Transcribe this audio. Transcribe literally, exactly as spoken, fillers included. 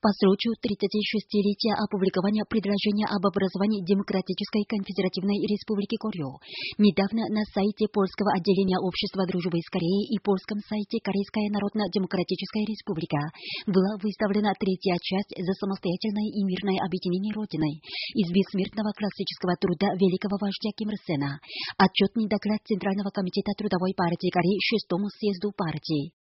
По случаю тридцатишестилетия опубликования предложения об образовании Демократической Конфедеративной Республики Корю, недавно на сайте польского отделения Общества дружбы с Кореей и польском сайте Корейская Народно-Демократическая Республика была выставлена третья часть за самостоятельное и мирное объединение Родины из бессмертного классического труда великого вождя Ким Ир Сена. Отчетный доклад Центрального комитета Трудовой партии Кореи шестому съезду партии.